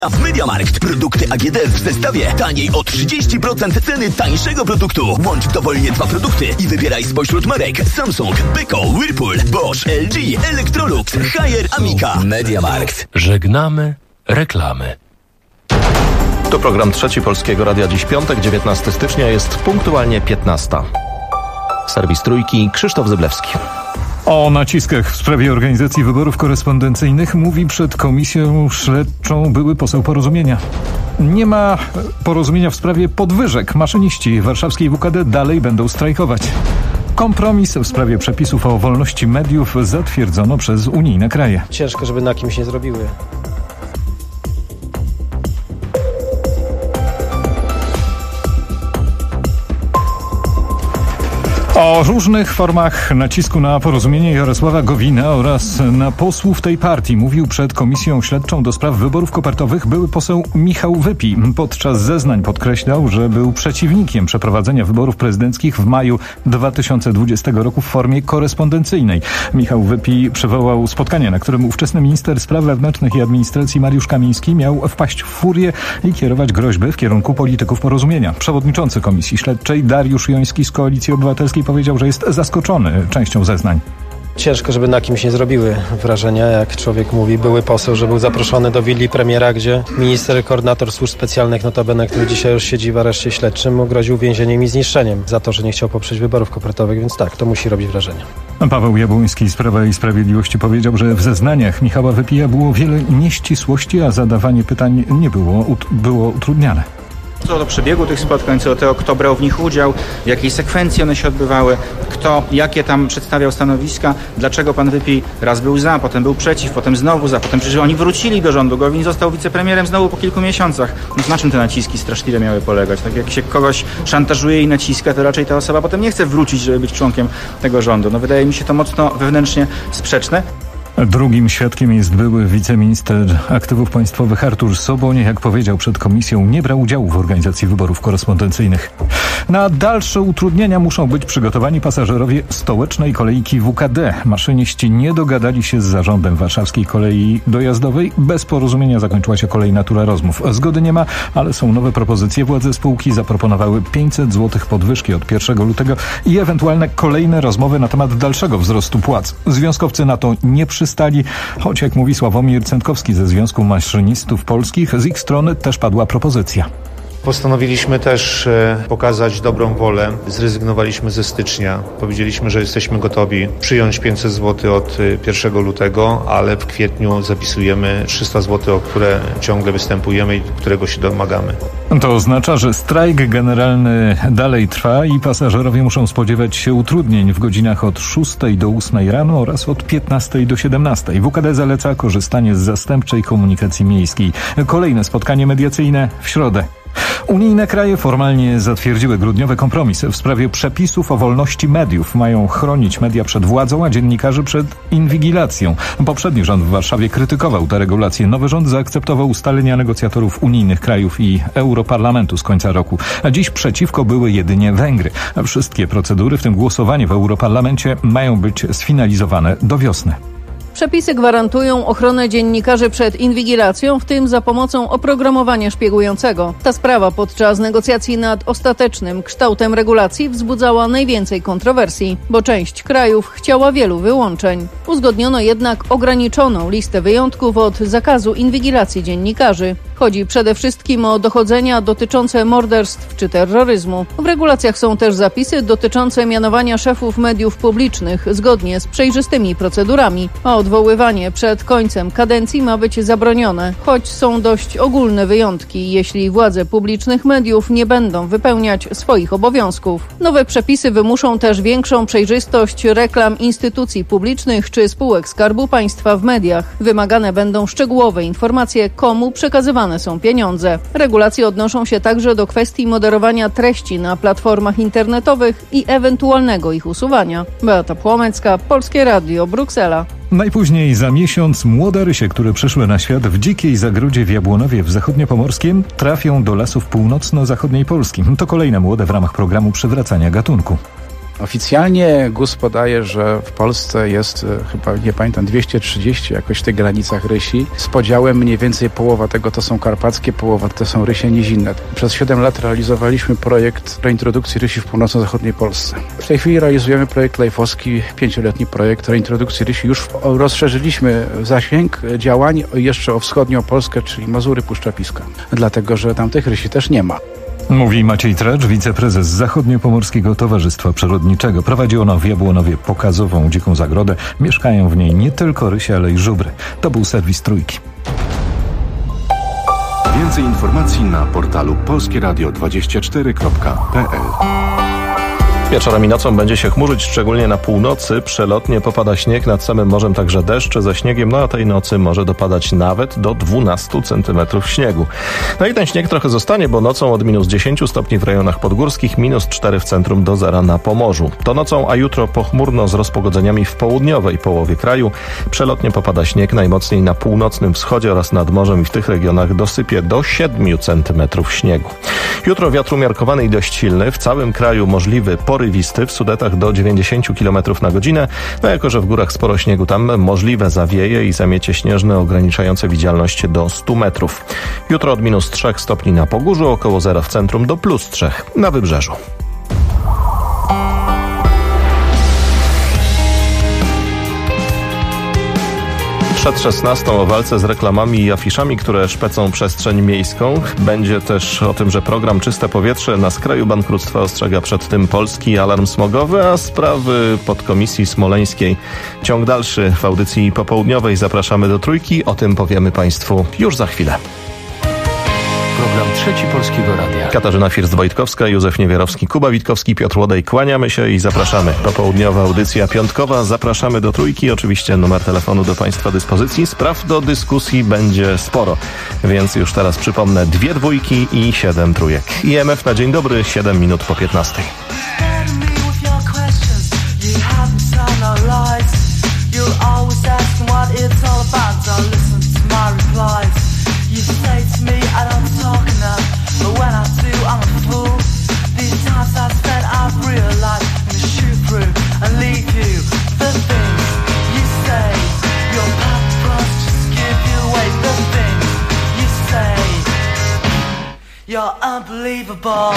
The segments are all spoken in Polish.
A w MediaMarkt produkty AGD w zestawie taniej o 30% ceny tańszego produktu. Łącz dowolnie 2 produkty i wybieraj spośród marek Samsung, Beko, Whirlpool, Bosch, LG, Electrolux, Haier, Amica. MediaMarkt. Żegnamy reklamy. To program Trzeci Polskiego Radia. Dziś piątek, 19 stycznia, jest punktualnie 15. Serwis Trójki, Krzysztof Zyblewski. O naciskach w sprawie organizacji wyborów korespondencyjnych mówi przed komisją śledczą były poseł Porozumienia. Nie ma porozumienia w sprawie podwyżek. Maszyniści warszawskiej WKD dalej będą strajkować. Kompromis w sprawie przepisów o wolności mediów zatwierdzono przez unijne kraje. Ciężko, żeby na kimś nie zrobiły. O różnych formach nacisku na Porozumienie Jarosława Gowina oraz na posłów tej partii mówił przed Komisją Śledczą do spraw wyborów kopertowych były poseł Michał Wypij. Podczas zeznań podkreślał, że był przeciwnikiem przeprowadzenia wyborów prezydenckich w maju 2020 roku w formie korespondencyjnej. Michał Wypij przywołał spotkanie, na którym ówczesny minister spraw wewnętrznych i administracji Mariusz Kamiński miał wpaść w furię i kierować groźby w kierunku polityków Porozumienia. Przewodniczący Komisji Śledczej Dariusz Joński z Koalicji Obywatelskiej powiedział, że jest zaskoczony częścią zeznań. Ciężko, żeby na kimś nie zrobiły wrażenia, jak człowiek mówi, były poseł, że był zaproszony do willi premiera, gdzie minister, koordynator służb specjalnych, notabene, który dzisiaj już siedzi w areszcie śledczym, mu groził więzieniem i zniszczeniem za to, że nie chciał poprzeć wyborów kopertowych, więc tak, to musi robić wrażenie. Paweł Jabłoński z Prawa i Sprawiedliwości powiedział, że w zeznaniach Michała Wypija było wiele nieścisłości, a zadawanie pytań nie było utrudniane. Co do przebiegu tych spotkań, co do tego, kto brał w nich udział, w jakiej sekwencji one się odbywały, kto jakie tam przedstawiał stanowiska, dlaczego pan Wypij raz był za, potem był przeciw, potem znowu za, potem przecież oni wrócili do rządu, Gowin został wicepremierem znowu po kilku miesiącach. No, na czym te naciski straszliwe miały polegać? Tak jak się kogoś szantażuje i naciska, to raczej ta osoba potem nie chce wrócić, żeby być członkiem tego rządu. No wydaje mi się to mocno wewnętrznie sprzeczne. Drugim świadkiem jest były wiceminister aktywów państwowych Artur Soboń. Jak powiedział przed komisją, nie brał udziału w organizacji wyborów korespondencyjnych. Na dalsze utrudnienia muszą być przygotowani pasażerowie stołecznej kolejki WKD. Maszyniści nie dogadali się z zarządem warszawskiej kolei dojazdowej. Bez porozumienia zakończyła się kolejna tura rozmów. Zgody nie ma, ale są nowe propozycje. Władze spółki zaproponowały 500 zł podwyżki od 1 lutego i ewentualne kolejne rozmowy na temat dalszego wzrostu płac. Związkowcy na to nie przystali, choć jak mówi Sławomir Cętkowski ze Związku Maszynistów Polskich, z ich strony też padła propozycja. Postanowiliśmy też pokazać dobrą wolę. Zrezygnowaliśmy ze stycznia. Powiedzieliśmy, że jesteśmy gotowi przyjąć 500 zł od 1 lutego, ale w kwietniu zapisujemy 300 zł, o które ciągle występujemy i którego się domagamy. To oznacza, że strajk generalny dalej trwa i pasażerowie muszą spodziewać się utrudnień w godzinach od 6 do 8 rano oraz od 15 do 17. WKD zaleca korzystanie z zastępczej komunikacji miejskiej. Kolejne spotkanie mediacyjne w środę. Unijne kraje formalnie zatwierdziły grudniowy kompromis w sprawie przepisów o wolności mediów. Mają chronić media przed władzą, a dziennikarzy przed inwigilacją. Poprzedni rząd w Warszawie krytykował te regulacje. Nowy rząd zaakceptował ustalenia negocjatorów unijnych krajów i Europarlamentu z końca roku. A dziś przeciwko były jedynie Węgry. Wszystkie procedury, w tym głosowanie w Europarlamencie, mają być sfinalizowane do wiosny. Przepisy gwarantują ochronę dziennikarzy przed inwigilacją, w tym za pomocą oprogramowania szpiegującego. Ta sprawa podczas negocjacji nad ostatecznym kształtem regulacji wzbudzała najwięcej kontrowersji, bo część krajów chciała wielu wyłączeń. Uzgodniono jednak ograniczoną listę wyjątków od zakazu inwigilacji dziennikarzy. Chodzi przede wszystkim o dochodzenia dotyczące morderstw czy terroryzmu. W regulacjach są też zapisy dotyczące mianowania szefów mediów publicznych zgodnie z przejrzystymi procedurami, a odwoływanie przed końcem kadencji ma być zabronione, choć są dość ogólne wyjątki, jeśli władze publicznych mediów nie będą wypełniać swoich obowiązków. Nowe przepisy wymuszą też większą przejrzystość reklam instytucji publicznych czy spółek Skarbu Państwa w mediach. Wymagane będą szczegółowe informacje, komu przekazywane są pieniądze. Regulacje odnoszą się także do kwestii moderowania treści na platformach internetowych i ewentualnego ich usuwania. Beata Płomecka, Polskie Radio, Bruksela. Najpóźniej za miesiąc młode rysie, które przyszły na świat w dzikiej zagrodzie w Jabłonowie w Zachodniopomorskiem, trafią do lasów północno-zachodniej Polski. To kolejne młode w ramach programu przywracania gatunku. Oficjalnie GUS podaje, że w Polsce jest chyba, nie pamiętam, 230 jakoś w tych granicach rysi. Z podziałem mniej więcej połowa tego to są karpackie, połowa to są rysie nizinne. Przez 7 lat realizowaliśmy projekt reintrodukcji rysi w północno-zachodniej Polsce. W tej chwili realizujemy projekt lajfowski, 5-letni projekt reintrodukcji rysi. Już rozszerzyliśmy zasięg działań jeszcze o wschodnią Polskę, czyli Mazury, Puszcza Piska. Dlatego, że tam tych rysi też nie ma. Mówi Maciej Tracz, wiceprezes Zachodniopomorskiego Towarzystwa Przyrodniczego. Prowadzi ono w Jabłonowie pokazową dziką zagrodę. Mieszkają w niej nie tylko rysie, ale i żubry. To był serwis Trójki. Więcej informacji na portalu polskieradio24.pl. Wieczorem i nocą będzie się chmurzyć, szczególnie na północy. Przelotnie popada śnieg, nad samym morzem także deszcze ze śniegiem, a tej nocy może dopadać nawet do 12 cm śniegu. No i ten śnieg trochę zostanie, bo nocą od minus 10 stopni w rejonach podgórskich, minus 4 w centrum do 0 na Pomorzu. To nocą, a jutro pochmurno z rozpogodzeniami w południowej połowie kraju. Przelotnie popada śnieg, najmocniej na północnym wschodzie oraz nad morzem i w tych regionach dosypie do 7 cm śniegu. Jutro wiatr umiarkowany i dość silny, w całym kraju możliwy porywisty, w Sudetach do 90 km na godzinę, no jako że w górach sporo śniegu, tam możliwe zawieje i zamiecie śnieżne ograniczające widzialność do 100 metrów. Jutro od minus 3 stopni na Pogórzu, około 0 w centrum do plus 3 na Wybrzeżu. Przed 16 o walce z reklamami i afiszami, które szpecą przestrzeń miejską. Będzie też o tym, że program Czyste Powietrze na skraju bankructwa, ostrzega przed tym Polski Alarm Smogowy, a sprawy podkomisji smoleńskiej. Ciąg dalszy w audycji popołudniowej. Zapraszamy do Trójki. O tym powiemy Państwu już za chwilę. Program Trzeci Polskiego Radia. Katarzyna First-Wojtkowska, Józef Niewiarowski, Kuba Witkowski, Piotr Łodej. Kłaniamy się i zapraszamy. Popołudniowa audycja piątkowa. Zapraszamy do Trójki. Oczywiście numer telefonu do Państwa dyspozycji. Spraw do dyskusji będzie sporo, więc już teraz przypomnę 2 dwójki i 7 trójek. IMF na dzień dobry, 7 minut po 15. You say to me I don't talk enough, but when I do I'm a fool. These times I've spent I've realized I'm gonna shoot through and leave you. The things you say, your purpose just give you away. The things you say, you're unbelievable.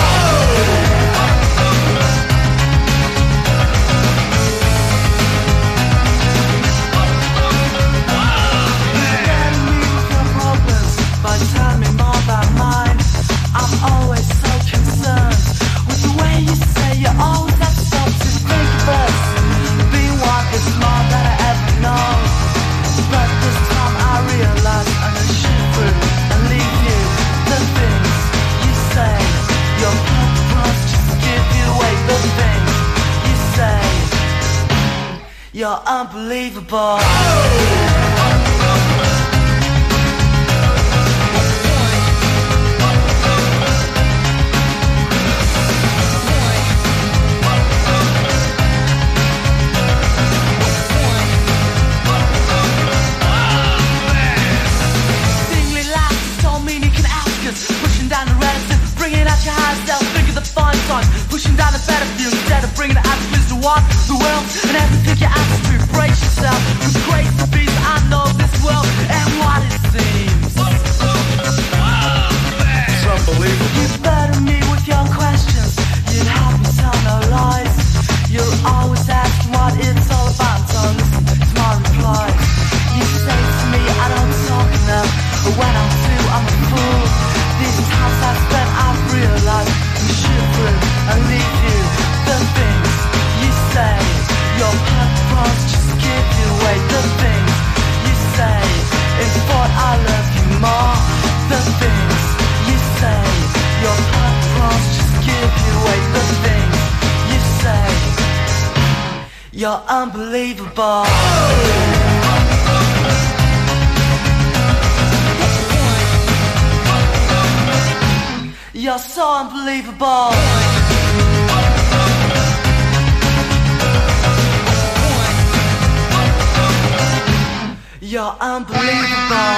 Tell me more about mine. I'm always so concerned with the way you say you always have to stop to think first. Being one is more than I ever know, but this time I realize I'm gonna shoot through and leave you. The things you say, your purpose just give you away. The things you say, you're unbelievable. Pushing down the battlefield instead of bringing the attitudes to walk the world. And every pick your attitude, brace yourself. You're crazy beast, I know this world and what it seems. It's unbelievable. You burden me with your questions. You help me tell no lies. You're always asking what it's all about, so listen to my replies. You say to me I don't talk enough, but when I do I'm a fool. These times I've spent I've realized shoot through and leave you. The things you say, your purpose just give you away. The things you say, in thought I love you more. The things you say, your purpose just give you away. The things you say, you're unbelievable. You're so unbelievable. You're unbelievable.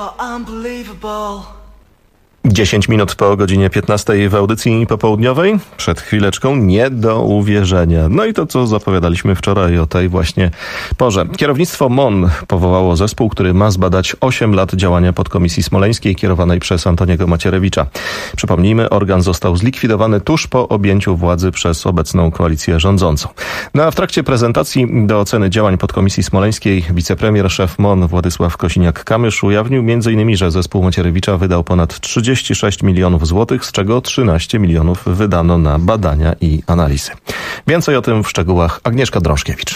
you're unbelievable. 10 minut po godzinie 15 w audycji popołudniowej. Przed chwileczką nie do uwierzenia. No i to, co zapowiadaliśmy wczoraj o tej właśnie porze. Kierownictwo MON powołało zespół, który ma zbadać 8 lat działania podkomisji smoleńskiej kierowanej przez Antoniego Macierewicza. Przypomnijmy, organ został zlikwidowany tuż po objęciu władzy przez obecną koalicję rządzącą. No a w trakcie prezentacji do oceny działań podkomisji smoleńskiej wicepremier, szef MON Władysław Kosiniak-Kamysz ujawnił m.in., że zespół Macierewicza wydał ponad 36 milionów złotych, z czego 13 milionów wydano na badania i analizy. Więcej o tym w szczegółach Agnieszka Drążkiewicz.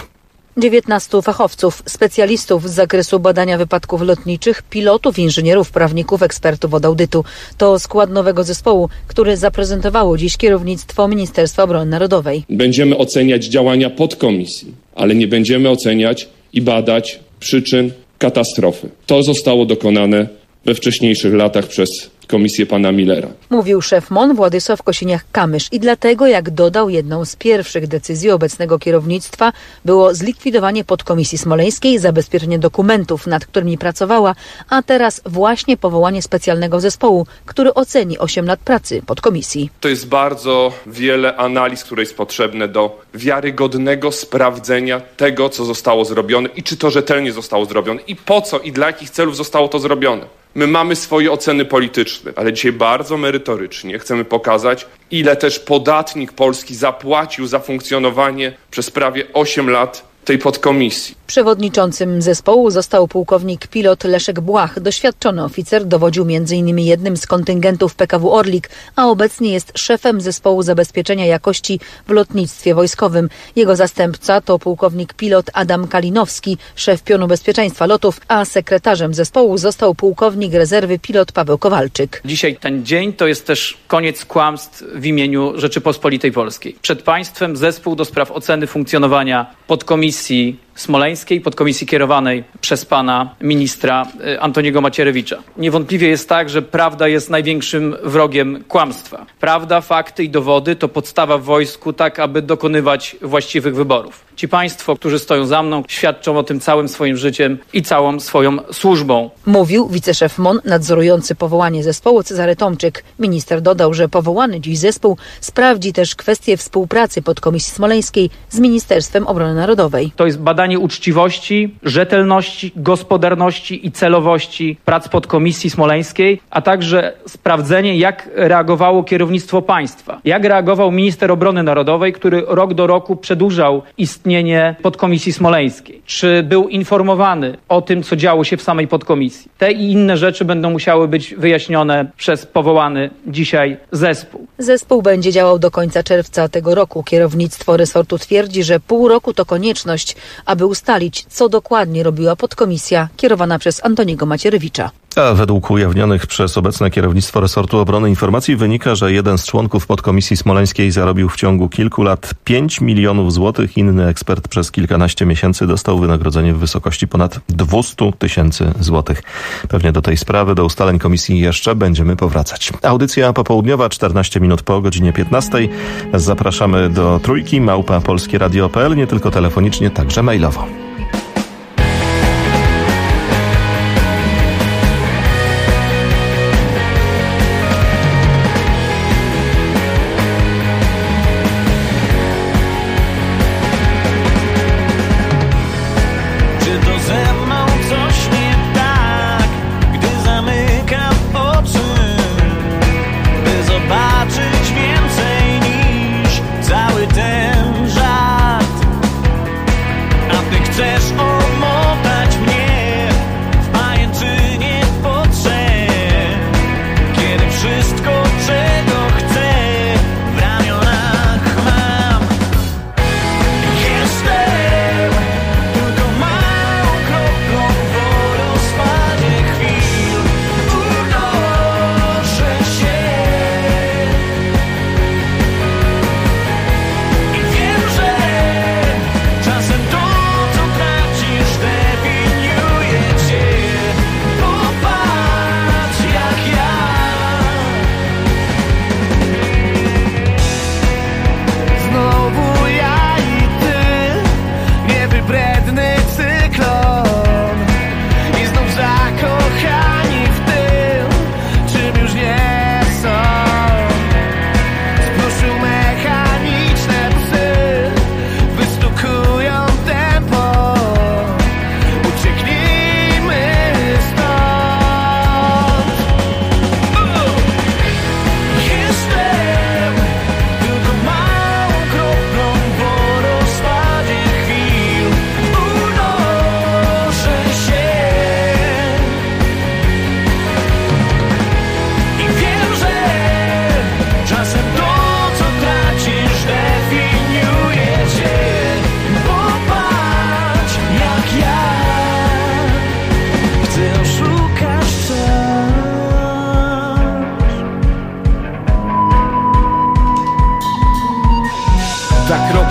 19 fachowców, specjalistów z zakresu badania wypadków lotniczych, pilotów, inżynierów, prawników, ekspertów od audytu. To skład nowego zespołu, który zaprezentowało dziś kierownictwo Ministerstwa Obrony Narodowej. Będziemy oceniać działania podkomisji, ale nie będziemy oceniać i badać przyczyn katastrofy. To zostało dokonane we wcześniejszych latach przez komisję pana Millera. Mówił szef MON Władysław Kosiniak-Kamysz i dlatego, jak dodał, jedną z pierwszych decyzji obecnego kierownictwa było zlikwidowanie podkomisji smoleńskiej, zabezpieczenie dokumentów, nad którymi pracowała, a teraz właśnie powołanie specjalnego zespołu, który oceni 8 lat pracy podkomisji. To jest bardzo wiele analiz, które jest potrzebne do wiarygodnego sprawdzenia tego, co zostało zrobione i czy to rzetelnie zostało zrobione i po co i dla jakich celów zostało to zrobione. My mamy swoje oceny polityczne, ale dzisiaj bardzo merytorycznie chcemy pokazać, ile też podatnik polski zapłacił za funkcjonowanie przez prawie 8 lat tej podkomisji. Przewodniczącym zespołu został pułkownik pilot Leszek Błach. Doświadczony oficer dowodził m.in. jednym z kontyngentów PKW Orlik, a obecnie jest szefem zespołu zabezpieczenia jakości w lotnictwie wojskowym. Jego zastępca to pułkownik pilot Adam Kalinowski, szef pionu bezpieczeństwa lotów, a sekretarzem zespołu został pułkownik rezerwy pilot Paweł Kowalczyk. Dzisiaj ten dzień to jest też koniec kłamstw w imieniu Rzeczypospolitej Polskiej. Przed państwem zespół do spraw oceny funkcjonowania podkomisji smoleńskiej, podkomisji kierowanej przez pana ministra Antoniego Macierewicza. Niewątpliwie jest tak, że prawda jest największym wrogiem kłamstwa. Prawda, fakty i dowody to podstawa w wojsku, tak aby dokonywać właściwych wyborów. Ci państwo, którzy stoją za mną, świadczą o tym całym swoim życiem i całą swoją służbą. Mówił wiceszef MON nadzorujący powołanie zespołu Cezary Tomczyk. Minister dodał, że powołany dziś zespół sprawdzi też kwestie współpracy podkomisji smoleńskiej z Ministerstwem Obrony Narodowej. To jest badanie uczciwości, rzetelności, gospodarności i celowości prac podkomisji smoleńskiej, a także sprawdzenie, jak reagowało kierownictwo państwa. Jak reagował minister obrony narodowej, który rok do roku przedłużał istnienie podkomisji smoleńskiej. Czy był informowany o tym, co działo się w samej podkomisji. Te i inne rzeczy będą musiały być wyjaśnione przez powołany dzisiaj zespół. Zespół będzie działał do końca czerwca tego roku. Kierownictwo resortu twierdzi, że pół roku to konieczność, aby ustalić, co dokładnie robiła podkomisja kierowana przez Antoniego Macierewicza. A według ujawnionych przez obecne kierownictwo resortu obrony informacji wynika, że jeden z członków podkomisji smoleńskiej zarobił w ciągu kilku lat 5 milionów złotych. Inny ekspert przez kilkanaście miesięcy dostał wynagrodzenie w wysokości ponad 200 000 złotych. Pewnie do tej sprawy, do ustaleń komisji jeszcze będziemy powracać. Audycja popołudniowa, 14 minut po godzinie 15. Zapraszamy do Trójki, @polskieradio.pl, nie tylko telefonicznie, także mailowo. Chcę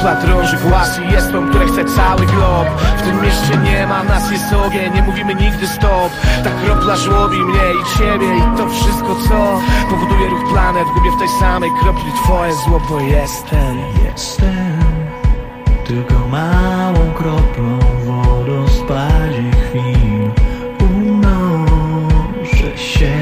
ciepła drąży głaz i jest tą, które chce cały glob. W tym mieście nie ma nas, jest ogień, nie mówimy nigdy stop. Ta kropla żłobi mnie i ciebie i to wszystko, co powoduje ruch planet. Gubię w tej samej kropli twoje zło, bo jestem tylko małą kroplą w wodospadzie chwil. Unoszę się.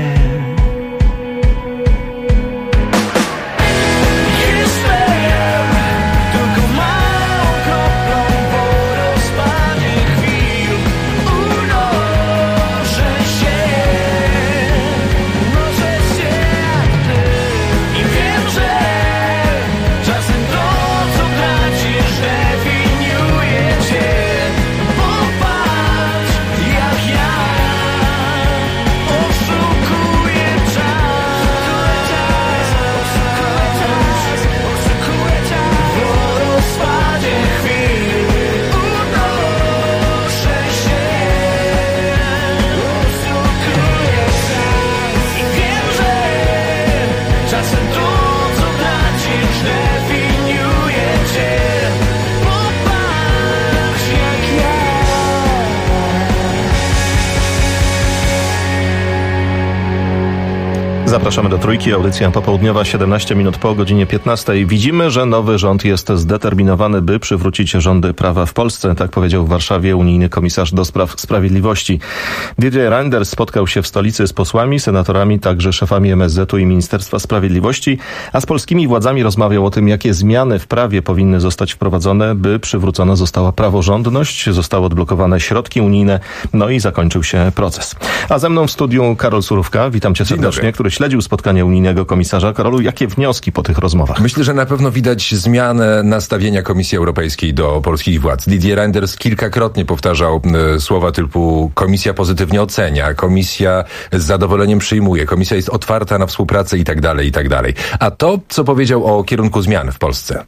Zapraszamy do Trójki, audycja popołudniowa, 17 minut po godzinie 15. Widzimy, że nowy rząd jest zdeterminowany, by przywrócić rządy prawa w Polsce. Tak powiedział w Warszawie unijny komisarz do spraw sprawiedliwości. Didier Reynders spotkał się w stolicy z posłami, senatorami, także szefami MSZ-u i Ministerstwa Sprawiedliwości, a z polskimi władzami rozmawiał o tym, jakie zmiany w prawie powinny zostać wprowadzone, by przywrócona została praworządność, zostały odblokowane środki unijne, no i zakończył się proces. A ze mną w studiu Karol Surówka, witam cię serdecznie, który śledził spotkanie unijnego komisarza. Karolu, jakie wnioski po tych rozmowach? Myślę, że na pewno widać zmianę nastawienia Komisji Europejskiej do polskich władz. Didier Reynders kilkakrotnie powtarzał słowa typu komisja pozytywnie ocenia, komisja z zadowoleniem przyjmuje, komisja jest otwarta na współpracę i tak dalej, i tak dalej. A to, co powiedział o kierunku zmian w Polsce.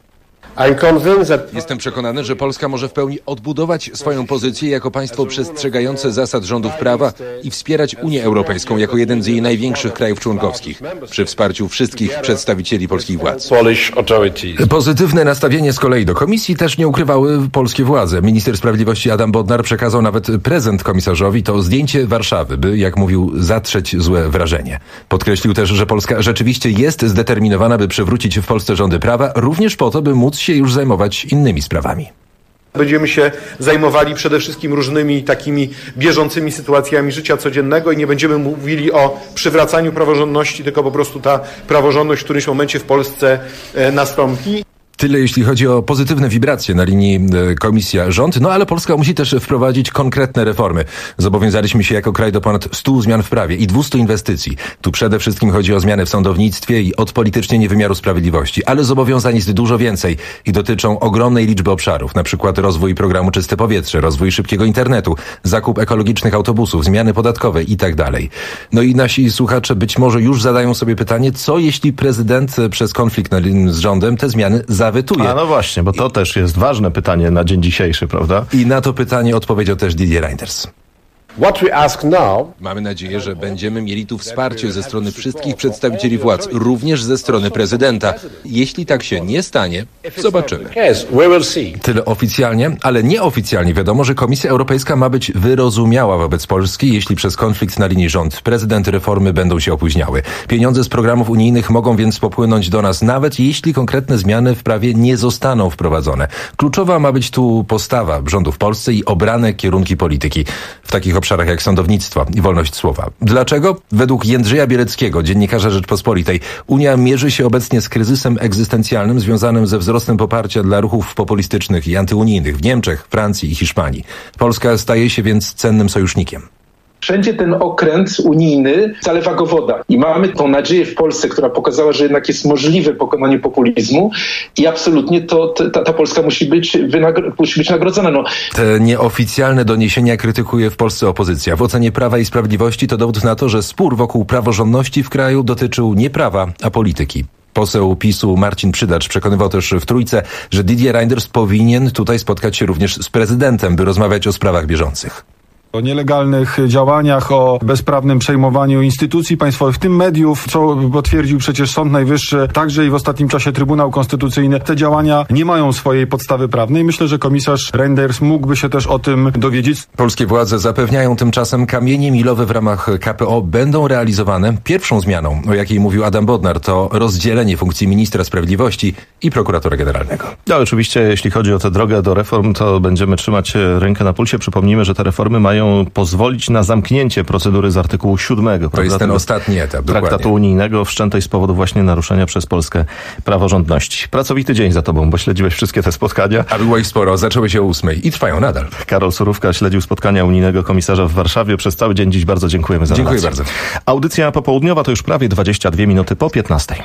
Jestem przekonany, że Polska może w pełni odbudować swoją pozycję jako państwo przestrzegające zasad rządów prawa i wspierać Unię Europejską jako jeden z jej największych krajów członkowskich przy wsparciu wszystkich przedstawicieli polskich władz. Pozytywne nastawienie z kolei do komisji też nie ukrywały polskie władze. Minister Sprawiedliwości Adam Bodnar przekazał nawet prezent komisarzowi, to zdjęcie Warszawy, by, jak mówił, zatrzeć złe wrażenie. Podkreślił też, że Polska rzeczywiście jest zdeterminowana, by przywrócić w Polsce rządy prawa, również po to, by móc się już zajmować innymi sprawami. Będziemy się zajmowali przede wszystkim różnymi takimi bieżącymi sytuacjami życia codziennego i nie będziemy mówili o przywracaniu praworządności, tylko po prostu ta praworządność w którymś momencie w Polsce nastąpi. Tyle jeśli chodzi o pozytywne wibracje na linii komisja-rząd, no ale Polska musi też wprowadzić konkretne reformy. Zobowiązaliśmy się jako kraj do ponad 100 zmian w prawie i 200 inwestycji. Tu przede wszystkim chodzi o zmiany w sądownictwie i odpolitycznienie wymiaru sprawiedliwości, ale zobowiązań jest dużo więcej i dotyczą ogromnej liczby obszarów, na przykład rozwój programu Czyste Powietrze, rozwój szybkiego internetu, zakup ekologicznych autobusów, zmiany podatkowe i tak dalej. No i nasi słuchacze być może już zadają sobie pytanie, co jeśli prezydent przez konflikt z rządem te zmiany zawetuje. A no właśnie, bo to też jest ważne pytanie na dzień dzisiejszy, prawda? I na to pytanie odpowiedział też Didier Reynders. Mamy nadzieję, że będziemy mieli tu wsparcie ze strony wszystkich przedstawicieli władz, również ze strony prezydenta. Jeśli tak się nie stanie, zobaczymy. Tyle oficjalnie, ale nieoficjalnie wiadomo, że Komisja Europejska ma być wyrozumiała wobec Polski, jeśli przez konflikt na linii rząd-prezydent reformy będą się opóźniały. Pieniądze z programów unijnych mogą więc popłynąć do nas, nawet jeśli konkretne zmiany w prawie nie zostaną wprowadzone. Kluczowa ma być tu postawa rządu w Polsce i obrane kierunki polityki w takich obszarach jak sądownictwo i wolność słowa. Dlaczego? Według Jędrzeja Bieleckiego, dziennikarza Rzeczpospolitej, Unia mierzy się obecnie z kryzysem egzystencjalnym związanym ze wzrostem poparcia dla ruchów populistycznych i antyunijnych w Niemczech, Francji i Hiszpanii. Polska staje się więc cennym sojusznikiem. Wszędzie ten okręt unijny zalewa go woda. I mamy tą nadzieję w Polsce, która pokazała, że jednak jest możliwe pokonanie populizmu i absolutnie ta Polska musi być nagrodzona. No. Te nieoficjalne doniesienia krytykuje w Polsce opozycja. W ocenie Prawa i Sprawiedliwości to dowód na to, że spór wokół praworządności w kraju dotyczył nie prawa, a polityki. Poseł PiS-u Marcin Przydacz przekonywał też w Trójce, że Didier Reynders powinien tutaj spotkać się również z prezydentem, by rozmawiać o sprawach bieżących. o nielegalnych działaniach, o bezprawnym przejmowaniu instytucji państwowych, w tym mediów, co potwierdził przecież Sąd Najwyższy, także i w ostatnim czasie Trybunał Konstytucyjny. Te działania nie mają swojej podstawy prawnej. Myślę, że komisarz Reynders mógłby się też o tym dowiedzieć. Polskie władze zapewniają tymczasem, kamienie milowe w ramach KPO będą realizowane. Pierwszą zmianą, o jakiej mówił Adam Bodnar, to rozdzielenie funkcji ministra sprawiedliwości i prokuratora generalnego. Ale oczywiście, jeśli chodzi o tę drogę do reform, to będziemy trzymać rękę na pulsie. Przypomnijmy, że te reformy mają pozwolić na zamknięcie procedury z artykułu 7. To jest ten ostatni etap. Traktatu unijnego, wszczętej z powodu właśnie naruszenia przez Polskę praworządności. Pracowity dzień za tobą, bo śledziłeś wszystkie te spotkania. A było ich sporo, zaczęły się o 8 i trwają nadal. Karol Surówka śledził spotkania unijnego komisarza w Warszawie przez cały dzień. Dziś bardzo dziękujemy za relację. Dziękuję bardzo. Audycja popołudniowa to już prawie 22 minuty po 15.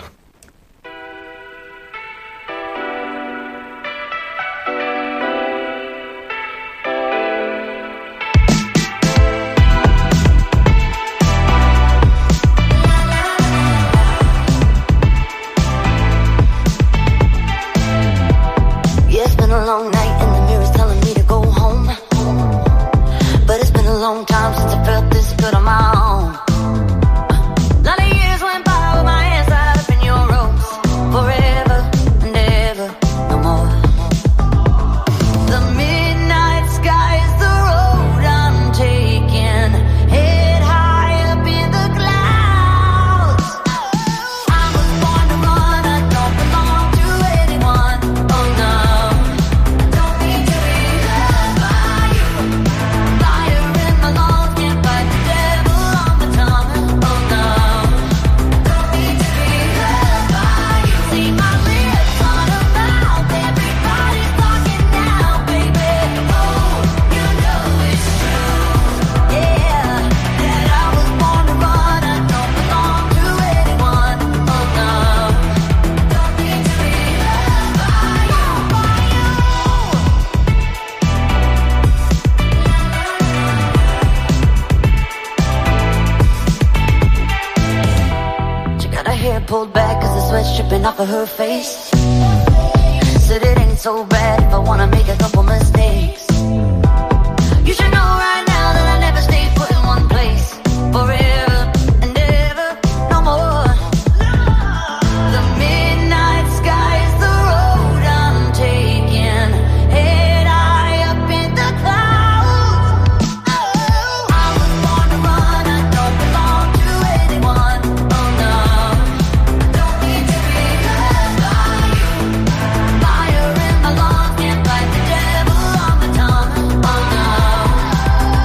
Pulled back cause the sweat's dripping off of her face. Said it ain't so bad if I wanna make a couple mistakes. You should know right now that I never stay put in one place forever and ever, no more. The midnight sky is the road I'm taking, head high up in the clouds. I was born to run, I don't belong to anyone, oh no. Fire in my lungs, can't fight the devil on my tongue, oh no.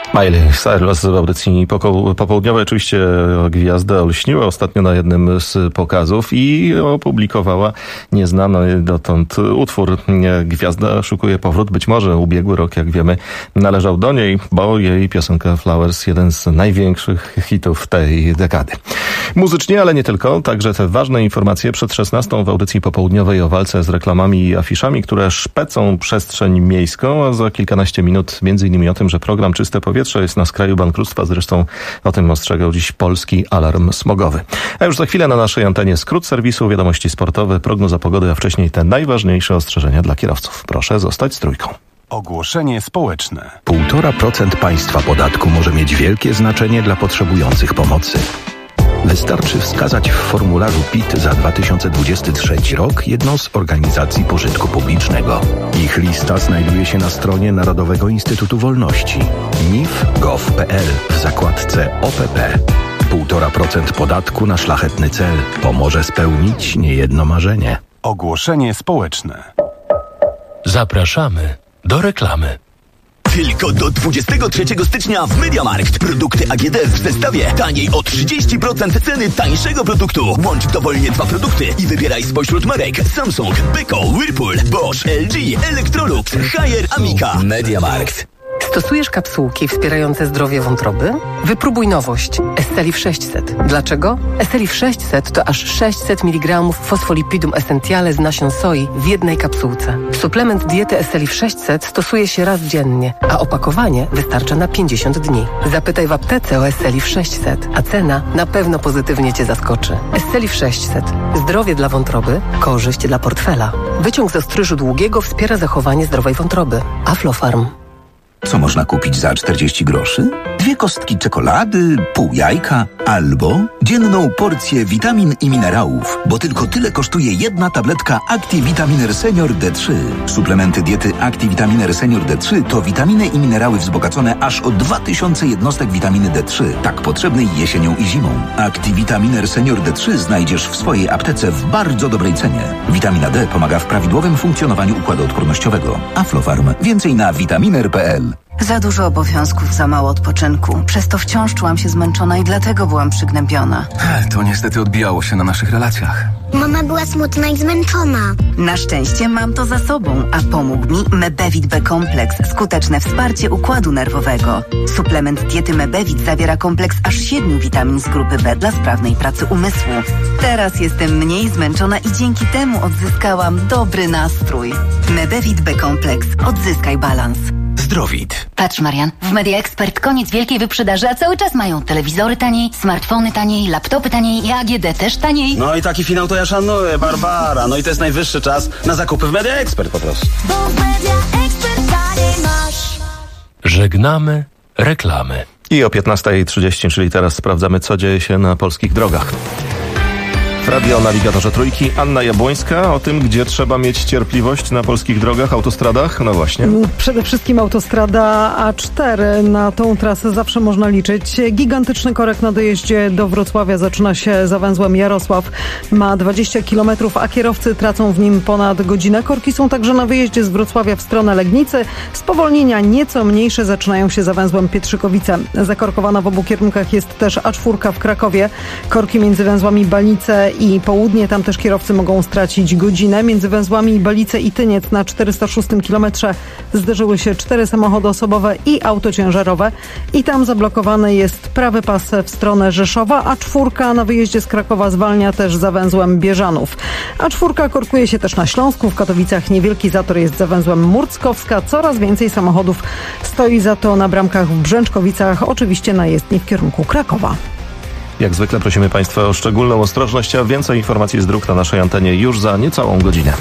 Miley Cyrus w audycji popołudniowej oczywiście gwiazda olśniła ostatnio na jednym z pokazów i opublikowała nieznany dotąd utwór. Gwiazda szukuje powrót. Być może ubiegły rok, jak wiemy, należał do niej, bo jej piosenka Flowers jeden z największych hitów tej dekady. Muzycznie, ale nie tylko. Także te ważne informacje przed 16 w audycji popołudniowej o walce z reklamami i afiszami, które szpecą przestrzeń miejską, a za kilkanaście minut m.in. o tym, że program Czyste Powietrze jest na skraju bankructwa. Zresztą o tym ostrzegał dziś Polski Alarm Smogowy. A już za chwilę na naszej antenie skrót serwisu, wiadomości sportowe, prognoza pogody, a wcześniej te najważniejsze ostrzeżenia dla kierowców. Proszę zostać z Trójką. Ogłoszenie społeczne. 1,5% państwa podatku może mieć wielkie znaczenie dla potrzebujących pomocy. Wystarczy wskazać w formularzu PIT za 2023 rok jedną z organizacji pożytku publicznego. Ich lista znajduje się na stronie Narodowego Instytutu Wolności nif.gov.pl w zakładce OPP. 1,5% podatku na szlachetny cel pomoże spełnić niejedno marzenie. Ogłoszenie społeczne. Zapraszamy do reklamy. Tylko do 23 stycznia w MediaMarkt. Produkty AGD w zestawie taniej o 30% ceny tańszego produktu. Łącz dowolnie 2 produkty i wybieraj spośród marek Samsung, Beko, Whirlpool, Bosch, LG, Electrolux, Haier, Amica. MediaMarkt. Stosujesz kapsułki wspierające zdrowie wątroby? Wypróbuj nowość Estelif 600. Dlaczego? Estelif 600 to aż 600 mg fosfolipidum essentiale z nasion soi w jednej kapsułce. Suplement diety Estelif 600 stosuje się raz dziennie, a opakowanie wystarcza na 50 dni. Zapytaj w aptece o Estelif 600, a cena na pewno pozytywnie Cię zaskoczy. Estelif 600. Zdrowie dla wątroby, korzyść dla portfela. Wyciąg z ostryżu długiego wspiera zachowanie zdrowej wątroby. Aflofarm. Co można kupić za 40 groszy? 2 kostki czekolady, pół jajka albo dzienną porcję witamin i minerałów, bo tylko tyle kosztuje jedna tabletka Activitaminer Senior D3. Suplementy diety Activitaminer Senior D3 to witaminy i minerały wzbogacone aż o 2000 jednostek witaminy D3, tak potrzebnej jesienią i zimą. Activitaminer Senior D3 znajdziesz w swojej aptece w bardzo dobrej cenie. Witamina D pomaga w prawidłowym funkcjonowaniu układu odpornościowego. Aflofarm. Więcej na vitaminer.pl. Za dużo obowiązków, za mało odpoczynku. Przez to wciąż czułam się zmęczona i dlatego byłam przygnębiona. To niestety odbijało się na naszych relacjach. Mama była smutna i zmęczona. Na szczęście mam to za sobą, a pomógł mi Mebevit B-kompleks. Skuteczne wsparcie układu nerwowego. Suplement diety Mebevit zawiera kompleks aż 7 witamin z grupy B dla sprawnej pracy umysłu. Teraz jestem mniej zmęczona i dzięki temu odzyskałam dobry nastrój. Mebevit B-kompleks. Odzyskaj balans. Zdrowit. Patrz, Marian, w Media Expert koniec wielkiej wyprzedaży, a cały czas mają telewizory taniej, smartfony taniej, laptopy taniej i AGD też taniej. No i taki finał to ja szanuję, Barbara. No i to jest najwyższy czas na zakupy w Media Expert po prostu. Bo w Media Expert taniej masz. Żegnamy reklamy. I o 15:30, czyli teraz sprawdzamy, co dzieje się na polskich drogach. W Radio Nawigatorze Trójki Anna Jabłońska o tym, gdzie trzeba mieć cierpliwość na polskich drogach, autostradach. No właśnie. Przede wszystkim autostrada A4. Na tą trasę zawsze można liczyć. Gigantyczny korek na dojeździe do Wrocławia zaczyna się za węzłem Jarosław. Ma 20 km, a kierowcy tracą w nim ponad godzinę. Korki są także na wyjeździe z Wrocławia w stronę Legnicy. Spowolnienia nieco mniejsze zaczynają się za węzłem Pietrzykowice. Zakorkowana w obu kierunkach jest też A4 w Krakowie. Korki między węzłami Balice i Południe. Tam też kierowcy mogą stracić godzinę. Między węzłami Balice i Tyniec na 406 kilometrze zderzyły się 4 samochody osobowe i auto ciężarowe. I tam zablokowany jest prawy pas w stronę Rzeszowa, a 4 na wyjeździe z Krakowa zwalnia też za węzłem Bieżanów. A 4 korkuje się też na Śląsku. W Katowicach niewielki zator jest za węzłem Murckowska. Coraz więcej samochodów stoi za to na bramkach w Brzęczkowicach. Oczywiście na jezdni w kierunku Krakowa. Jak zwykle prosimy Państwa o szczególną ostrożność, a więcej informacji z dróg na naszej antenie już za niecałą godzinę.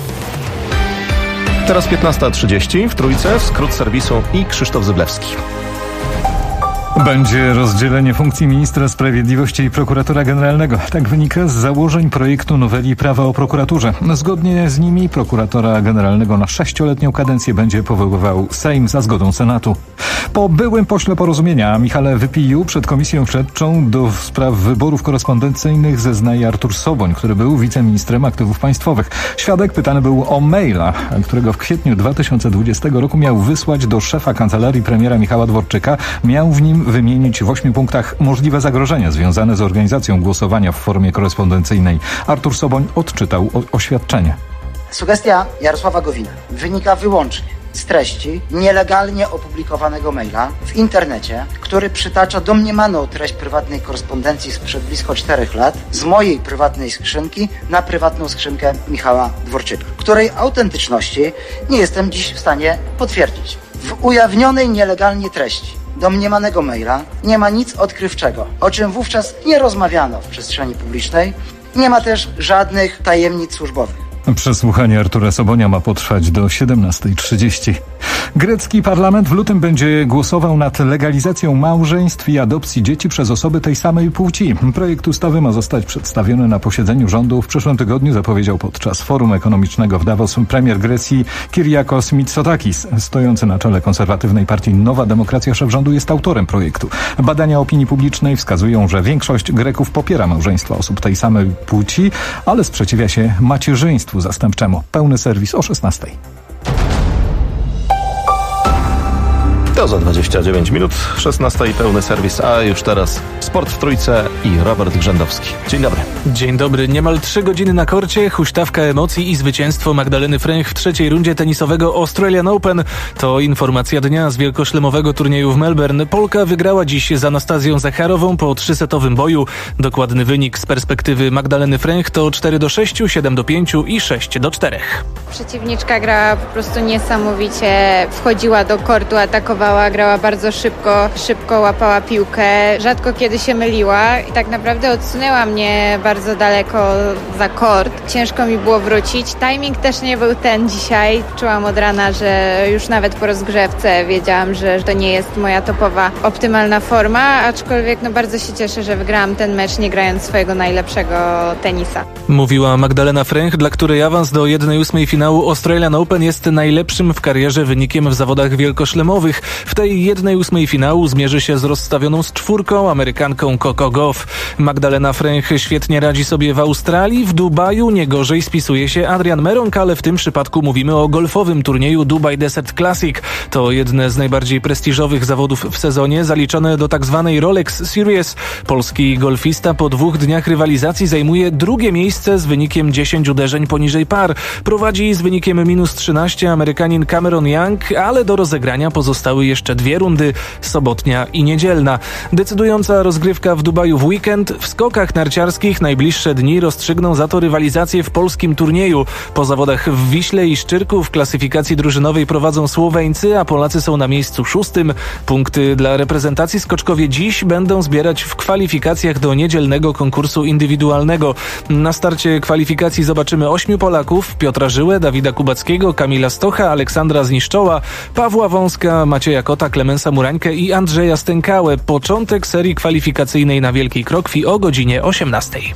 Teraz 15:30 w Trójce, skrót serwisu i Krzysztof Zyblewski. Będzie rozdzielenie funkcji ministra sprawiedliwości i prokuratora generalnego. Tak wynika z założeń projektu noweli prawa o prokuraturze. Zgodnie z nimi prokuratora generalnego na 6-letnią kadencję będzie powoływał Sejm za zgodą Senatu. Po byłym pośle Porozumienia Michale Wypiju przed komisją śledczą do spraw wyborów korespondencyjnych zeznaje Artur Soboń, który był wiceministrem aktywów państwowych. Świadek pytany był o maila, którego w kwietniu 2020 roku miał wysłać do szefa kancelarii premiera Michała Dworczyka. Miał w nim wymienić w 8 punktach możliwe zagrożenia związane z organizacją głosowania w formie korespondencyjnej. Artur Soboń odczytał oświadczenie. Sugestia Jarosława Gowina wynika wyłącznie z treści nielegalnie opublikowanego maila w internecie, który przytacza domniemaną treść prywatnej korespondencji sprzed blisko 4 lat z mojej prywatnej skrzynki na prywatną skrzynkę Michała Dworczyka, której autentyczności nie jestem dziś w stanie potwierdzić. W ujawnionej nielegalnie treści domniemanego maila nie ma nic odkrywczego, o czym wówczas nie rozmawiano w przestrzeni publicznej. Nie ma też żadnych tajemnic służbowych. Przesłuchanie Artura Sobonia ma potrwać do 17:30. Grecki parlament w lutym będzie głosował nad legalizacją małżeństw i adopcji dzieci przez osoby tej samej płci. Projekt ustawy ma zostać przedstawiony na posiedzeniu rządu w przyszłym tygodniu, zapowiedział podczas forum ekonomicznego w Davos premier Grecji Kyriakos Mitsotakis. Stojący na czele konserwatywnej partii Nowa Demokracja szef rządu jest autorem projektu. Badania opinii publicznej wskazują, że większość Greków popiera małżeństwa osób tej samej płci, ale sprzeciwia się macierzyństwu zastępczemu. Pełny serwis o 16:00. To za 29 minut, 16:00 pełny serwis, a już teraz Sport w Trójce i Robert Grzędowski. Dzień dobry. Dzień dobry. Niemal 3 godziny na korcie, huśtawka emocji i zwycięstwo Magdaleny Fręch w trzeciej rundzie tenisowego Australian Open. To informacja dnia z wielkoszlemowego turnieju w Melbourne. Polka wygrała dziś z Anastazją Zacharową po 3-setowym boju. Dokładny wynik z perspektywy Magdaleny Fręch to 4-6, 7-5 i 6-4. Przeciwniczka grała po prostu niesamowicie, wchodziła do kortu, atakowała, grała bardzo szybko łapała piłkę, rzadko kiedy się myliła i tak naprawdę odsunęła mnie bardzo daleko za kort. Ciężko mi było wrócić. Timing też nie był ten dzisiaj. Czułam od rana, że już nawet po rozgrzewce wiedziałam, że to nie jest moja topowa, optymalna forma, aczkolwiek bardzo się cieszę, że wygrałam ten mecz, nie grając swojego najlepszego tenisa. Mówiła Magdalena Fręch, dla której awans do 1/8 finału Australian Open jest najlepszym w karierze wynikiem w zawodach wielkoszlemowych. W tej 1/8 finału zmierzy się z rozstawioną z 4 Amerykanką Coco Gauff. Magdalena Fręch świetnie radzi sobie w Australii, w Dubaju nie gorzej spisuje się Adrian Meronk, ale w tym przypadku mówimy o golfowym turnieju Dubai Desert Classic. To jedne z najbardziej prestiżowych zawodów w sezonie, zaliczone do tzw. Rolex Series. Polski golfista po 2 dniach rywalizacji zajmuje 2. miejsce z wynikiem 10 uderzeń poniżej par. Prowadzi z wynikiem -13 Amerykanin Cameron Young, ale do rozegrania pozostały jeszcze 2 rundy, sobotnia i niedzielna. Decydująca rozgrywka w Dubaju w weekend. W skokach narciarskich najbliższe dni rozstrzygną za to rywalizację w polskim turnieju. Po zawodach w Wiśle i Szczyrku w klasyfikacji drużynowej prowadzą Słoweńcy, a Polacy są na miejscu 6. Punkty dla reprezentacji skoczkowie dziś będą zbierać w kwalifikacjach do niedzielnego konkursu indywidualnego. Na starcie kwalifikacji zobaczymy 8 Polaków: Piotra Żyłę, Dawida Kubackiego, Kamila Stocha, Aleksandra Zniszczoła, Pawła Wąska, Macieja Kota, Klemensa Murańkę i Andrzeja Stękałę. Początek serii kwalifikacyjnej na Wielkiej Krokwi o godzinie 18:00.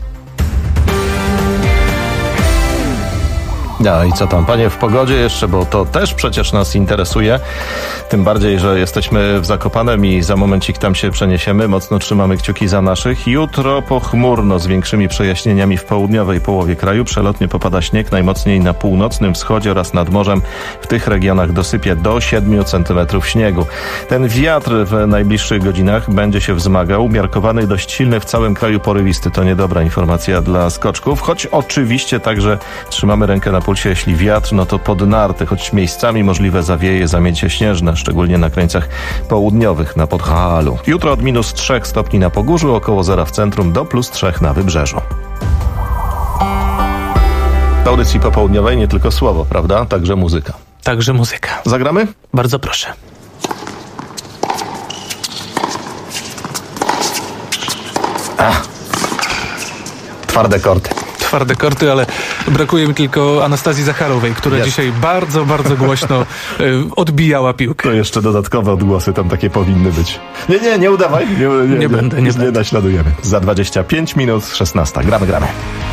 I co tam, panie, w pogodzie jeszcze, bo to też przecież nas interesuje. Tym bardziej, że jesteśmy w Zakopanem i za momencik tam się przeniesiemy. Mocno trzymamy kciuki za naszych. Jutro pochmurno z większymi przejaśnieniami w południowej połowie kraju. Przelotnie popada śnieg, najmocniej na północnym wschodzie oraz nad morzem. W tych regionach dosypie do 7 cm śniegu. Ten wiatr w najbliższych godzinach będzie się wzmagał. Umiarkowany, dość silny w całym kraju, porywisty. To niedobra informacja dla skoczków, choć oczywiście także trzymamy rękę na pulsie. Jeśli wiatr, no to pod narty, choć miejscami możliwe zawieje zamiecie śnieżne, szczególnie na krańcach południowych, na Podhalu. Jutro od -3 stopni na Pogórzu, około 0 w centrum, do +3 na Wybrzeżu. W audycji popołudniowej nie tylko słowo, prawda? Także muzyka. Także muzyka. Zagramy? Bardzo proszę. Twarde korty. twarde korty, ale brakuje mi tylko Anastazji Zacharowej, która dzisiaj bardzo, bardzo głośno odbijała piłkę. To jeszcze dodatkowe odgłosy tam takie powinny być. Nie udawaj. Nie będę. Nie naśladujemy. Za 25 minut 16. Gramy.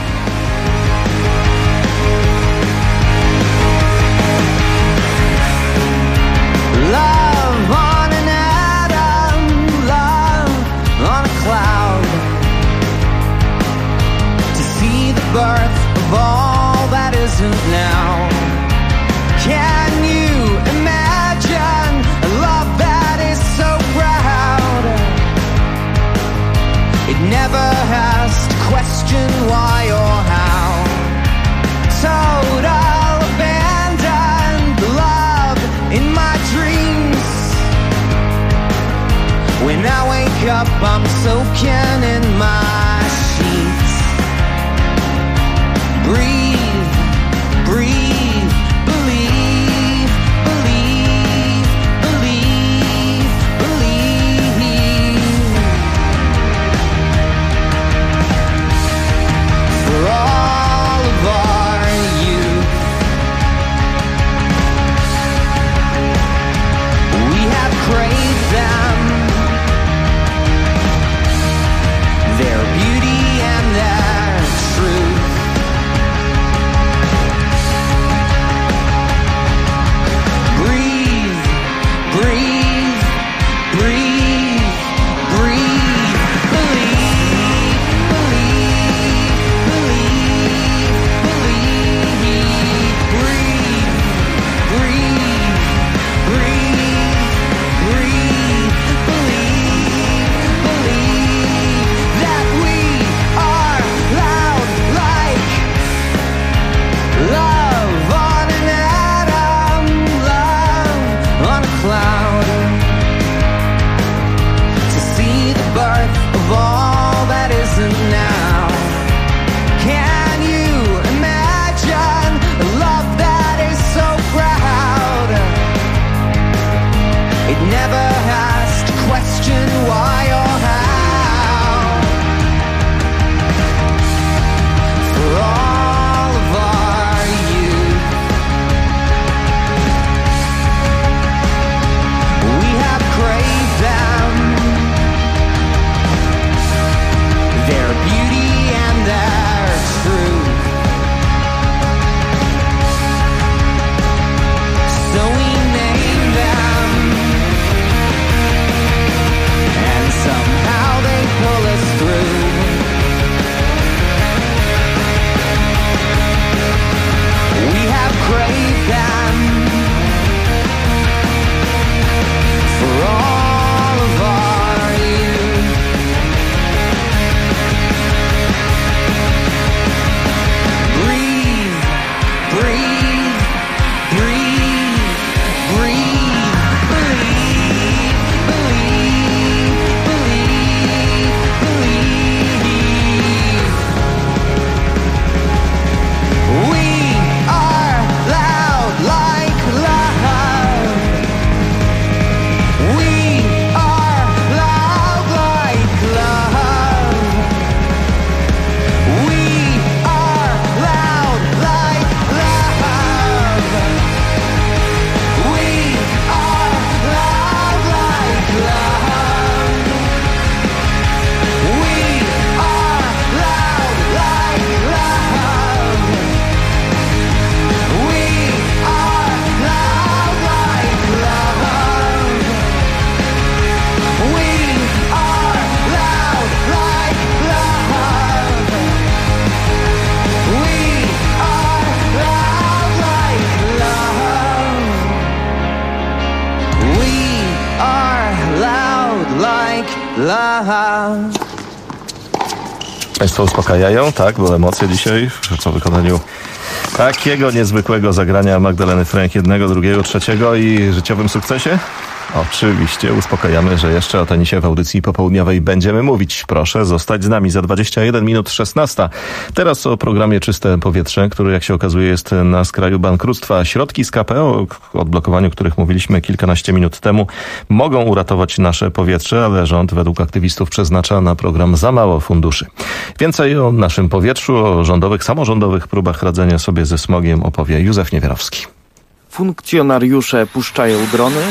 I'm soaking in my sheets. Breathe, believe, believe. For all of our youth, we have craved them. Their beauty and their truth. Breathe, breathe, breathe, breathe. Believe, believe, believe, believe. Breathe, breathe, breathe, breathe. Believe, believe. That we are loud like love on an atom, love on a cloud. To see the birth of all that isn't now. Can you imagine a love that is so proud? It never has to question why or how. For all of our youth, we have craved them. Their beauty and their truth. So we name them, and somehow they pull us through. We have craved them for all of our youth. Breathe, breathe, breathe, breathe. Believe, believe, believe, believe. We are loud like love. We are loud like love. We are loud like love. We are loud like love. We are loud like love. We are loud like love. We are loud like love. We are loud like love. We are loud like love. Państwo uspokajają, tak, bo emocje dzisiaj w wykonaniu Takiego niezwykłego zagrania Magdaleny Fręch, jednego, drugiego, trzeciego i życiowym sukcesie? Oczywiście, uspokajamy, że jeszcze o tenisie w audycji popołudniowej będziemy mówić. Proszę zostać z nami za 21 minut 16. Teraz o programie Czyste Powietrze, który jak się okazuje jest na skraju bankructwa. Środki z KPO, o odblokowaniu których mówiliśmy kilkanaście minut temu, mogą uratować nasze powietrze, ale rząd według aktywistów przeznacza na program za mało funduszy. Więcej o naszym powietrzu, o rządowych, samorządowych próbach radzenia sobie ze smogiem opowie Józef Niewierowski. Funkcjonariusze puszczają drony.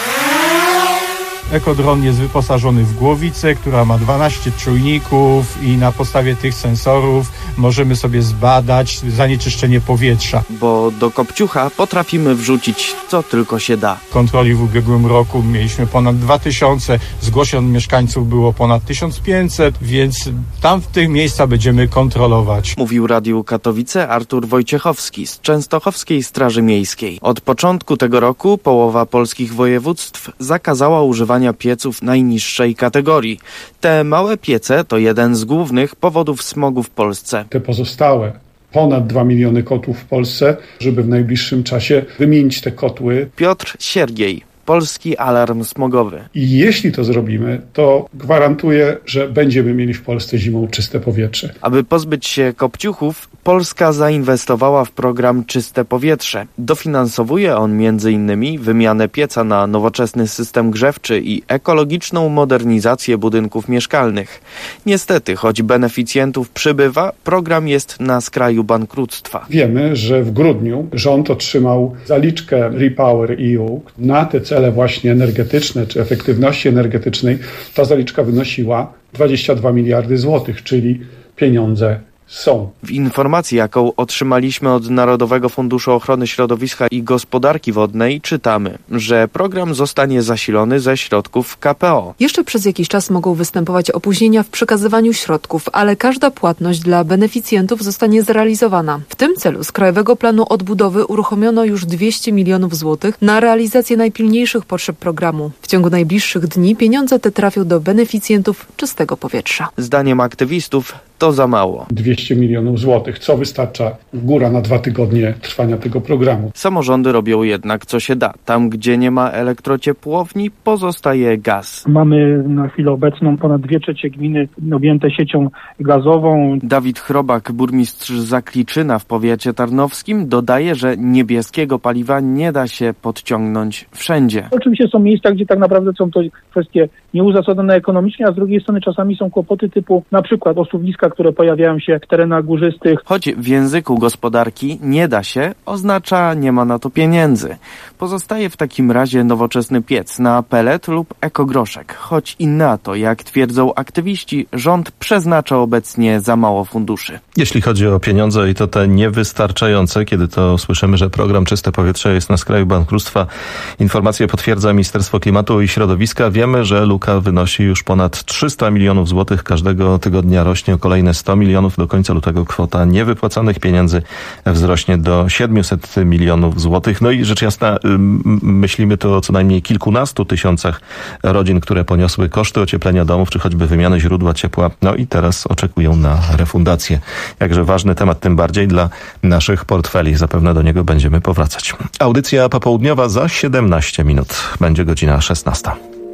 Ekodron jest wyposażony w głowicę, która ma 12 czujników i na podstawie tych sensorów możemy sobie zbadać zanieczyszczenie powietrza. Bo do kopciucha potrafimy wrzucić co tylko się da. Kontroli w ubiegłym roku mieliśmy ponad 2000, zgłoszeń mieszkańców było ponad 1500, więc tam w tych miejscach będziemy kontrolować. Mówił Radiu Katowice Artur Wojciechowski z Częstochowskiej Straży Miejskiej. Od początku tego roku połowa polskich województw zakazała używania pieców najniższej kategorii. Te małe piece to jeden z głównych powodów smogu w Polsce. Te pozostałe ponad 2 miliony kotłów w Polsce, żeby w najbliższym czasie wymienić te kotły. Piotr Siergiej, Polski Alarm Smogowy. I jeśli to zrobimy, to gwarantuję, że będziemy mieli w Polsce zimą czyste powietrze. Aby pozbyć się kopciuchów, Polska zainwestowała w program Czyste Powietrze. Dofinansowuje on m.in. wymianę pieca na nowoczesny system grzewczy i ekologiczną modernizację budynków mieszkalnych. Niestety, choć beneficjentów przybywa, program jest na skraju bankructwa. Wiemy, że w grudniu rząd otrzymał zaliczkę Repower EU na te cele właśnie energetyczne czy efektywności energetycznej. Ta zaliczka wynosiła 22 miliardy złotych, czyli pieniądze są. W informacji, jaką otrzymaliśmy od Narodowego Funduszu Ochrony Środowiska i Gospodarki Wodnej, czytamy, że program zostanie zasilony ze środków KPO. Jeszcze przez jakiś czas mogą występować opóźnienia w przekazywaniu środków, ale każda płatność dla beneficjentów zostanie zrealizowana. W tym celu z Krajowego Planu Odbudowy uruchomiono już 200 milionów złotych na realizację najpilniejszych potrzeb programu. W ciągu najbliższych dni pieniądze te trafią do beneficjentów czystego powietrza. Zdaniem aktywistów to za mało. 200 milionów złotych, co wystarcza góra na 2 tygodnie trwania tego programu. Samorządy robią jednak co się da. Tam, gdzie nie ma elektrociepłowni, pozostaje gaz. Mamy na chwilę obecną ponad 2/3 gminy objęte siecią gazową. Dawid Chrobak, burmistrz Zakliczyna w powiecie tarnowskim, dodaje, że niebieskiego paliwa nie da się podciągnąć wszędzie. Oczywiście są miejsca, gdzie tak naprawdę są to kwestie nieuzasadnione ekonomicznie, a z drugiej strony czasami są kłopoty typu na przykład osuwiska, które pojawiają się w terenach górzystych. Choć w języku gospodarki nie da się, oznacza nie ma na to pieniędzy. Pozostaje w takim razie nowoczesny piec na pelet lub ekogroszek. Choć i na to, jak twierdzą aktywiści, rząd przeznacza obecnie za mało funduszy. Jeśli chodzi o pieniądze i to te niewystarczające, kiedy to słyszymy, że program Czyste Powietrze jest na skraju bankructwa, informacje potwierdza Ministerstwo Klimatu i Środowiska. Wiemy, że luka wynosi już ponad 300 milionów złotych. Każdego tygodnia rośnie o kolejne 100 milionów. Do końca lutego kwota niewypłacanych pieniędzy wzrośnie do 700 milionów złotych. No i rzecz jasna, myślimy tu o co najmniej kilkunastu tysiącach rodzin, które poniosły koszty ocieplenia domów, czy choćby wymiany źródła ciepła. No i teraz oczekują na refundację. Jakże ważny temat, tym bardziej dla naszych portfeli. Zapewne do niego będziemy powracać. Audycja popołudniowa za 17 minut. Będzie godzina 16.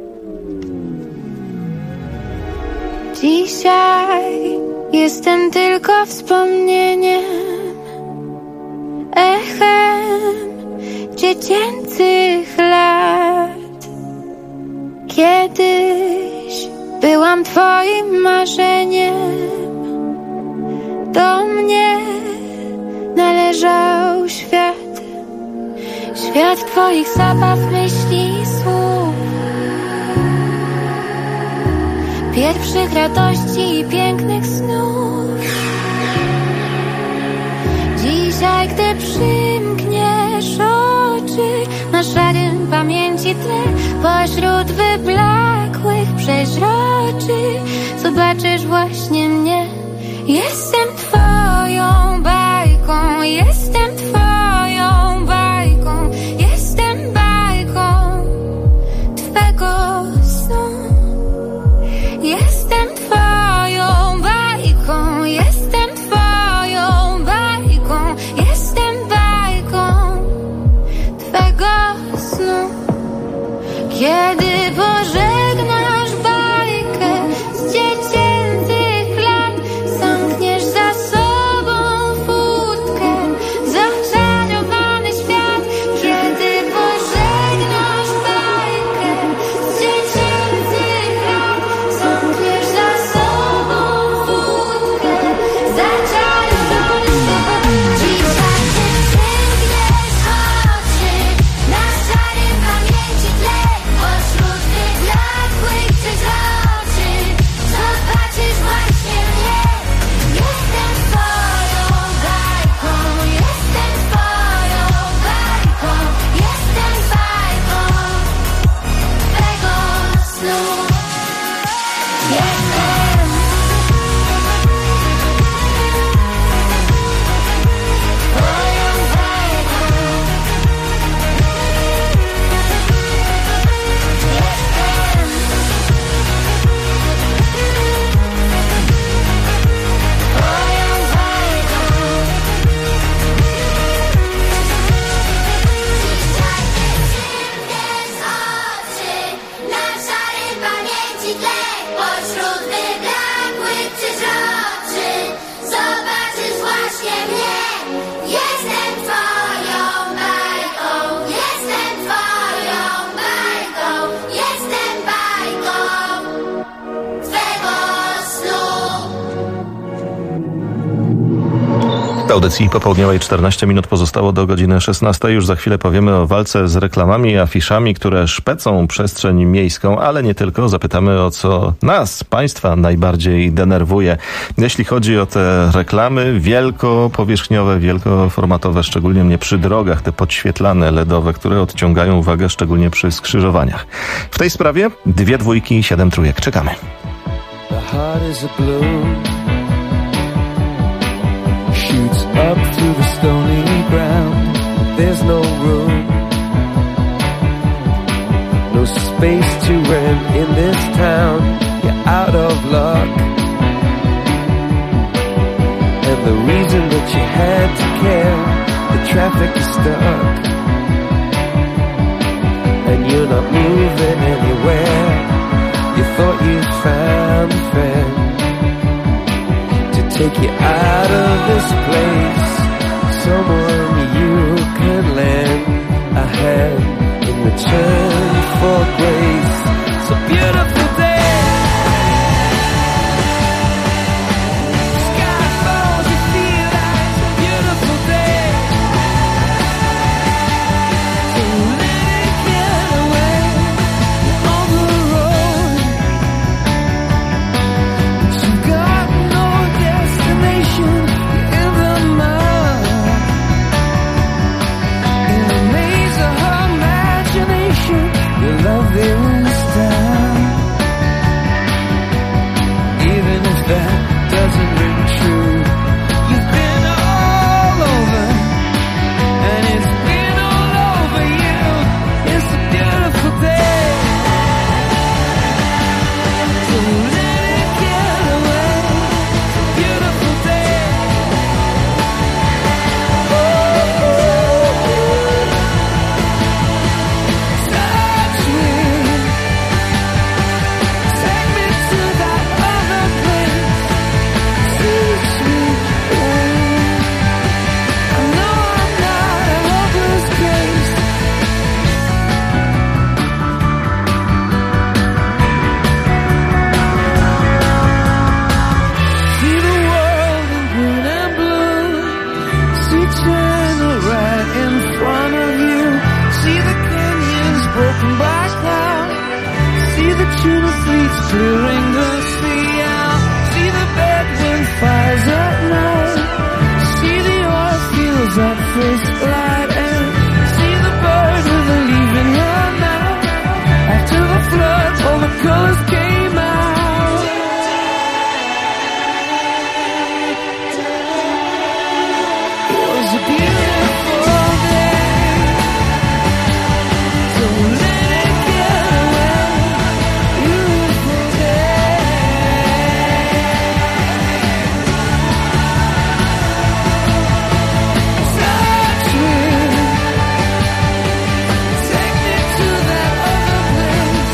Dzisiaj jestem tylko wspomnieniem, echem dziecięcych lat. Kiedyś byłam twoim marzeniem, do mnie należał świat. Świat twoich zabaw, myśli i słów, pierwszych radości i pięknych snów. Dzisiaj, gdy przymkniesz oczy na szarym pamięci tle, pośród wyblakłych przeźroczy zobaczysz właśnie mnie. Jestem twoją bajką, jestem twoją bajką, jestem bajką twego snu. Jestem twoją bajką, jestem twoją bajką, jestem pośród wyblakłych przeźroczyn zobaczysz właśnie mnie. Jestem twoją bajką, jestem twoją bajką, jestem bajką twego snu. W audycji popołudniowej 14 minut pozostało do godziny 16. Już za chwilę powiemy o walce z reklamami i afiszami, które szpecą przestrzeń miejską, ale nie tylko. Zapytamy, o co nas, państwa, najbardziej denerwuje. Jeśli chodzi o te reklamy wielkopowierzchniowe, wielkoformatowe, szczególnie mnie przy drogach, te podświetlane, LEDowe, które odciągają uwagę, szczególnie przy skrzyżowaniach. W tej sprawie 2 dwójki i 7 trójek. Czekamy. The heart is a blue, shoots up through the stony ground. There's no room, no space to rent in this town. You're out of luck, and the reason that you had to care, the traffic is stuck, and you're not moving anywhere. You thought you found a friend to take you out of this place, someone you can lend a hand in return for grace. It's a beautiful day. Sky falls, you feel like it's a beautiful day. So let it get away on the road. But you got no destination in the mud. In the maze of her imagination, your love is down. Even if that doesn't ring true, you've been all over, and it's been all over you. It's a beautiful day. So let it get away. It's a beautiful day. Touch me, take me to that other place. Teach me. I know I'm not a hopeless case. See the world in green and blue. See China right in front of you. See the canyons broken by cloud. See the tuna fleets clearing the sea out. See the bedroom fires at night. See the oil fields at first light. And see the bird with a leaf in her mouth. After the flood, all the colors came out. It was a beautiful day. So let it get away. Beautiful day. Touch me, take me to that other place.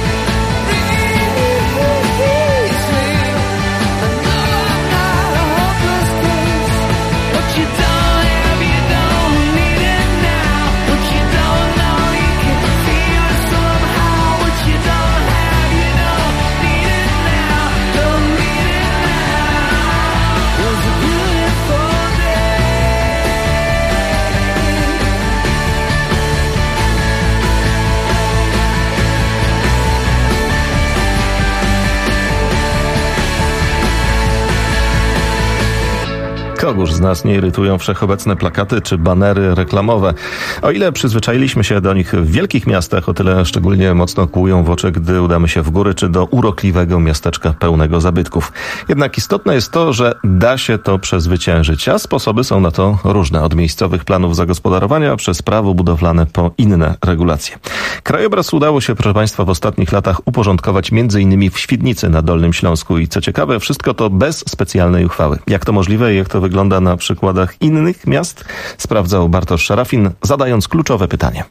Release me. I know I'm not a hopeless case. What you don't have, you don't need it now. What you don't know, you can feel it somehow. What you don't have, you don't need it now. Don't need it now. It was a beautiful day. Kogóż z nas nie irytują wszechobecne plakaty czy banery reklamowe? O ile przyzwyczailiśmy się do nich w wielkich miastach, o tyle szczególnie mocno kłują w oczy, gdy udamy się w góry czy do urokliwego miasteczka pełnego zabytków. Jednak istotne jest to, że da się to przezwyciężyć, a sposoby są na to różne. Od miejscowych planów zagospodarowania przez prawo budowlane po inne regulacje. Krajobraz udało się, proszę Państwa, w ostatnich latach uporządkować m.in. w Świdnicy na Dolnym Śląsku i co ciekawe, wszystko to bez specjalnej uchwały. Jak to możliwe i jak to wygląda na przykładach innych miast? Sprawdzał Bartosz Szarafin, zadając kluczowe pytanie.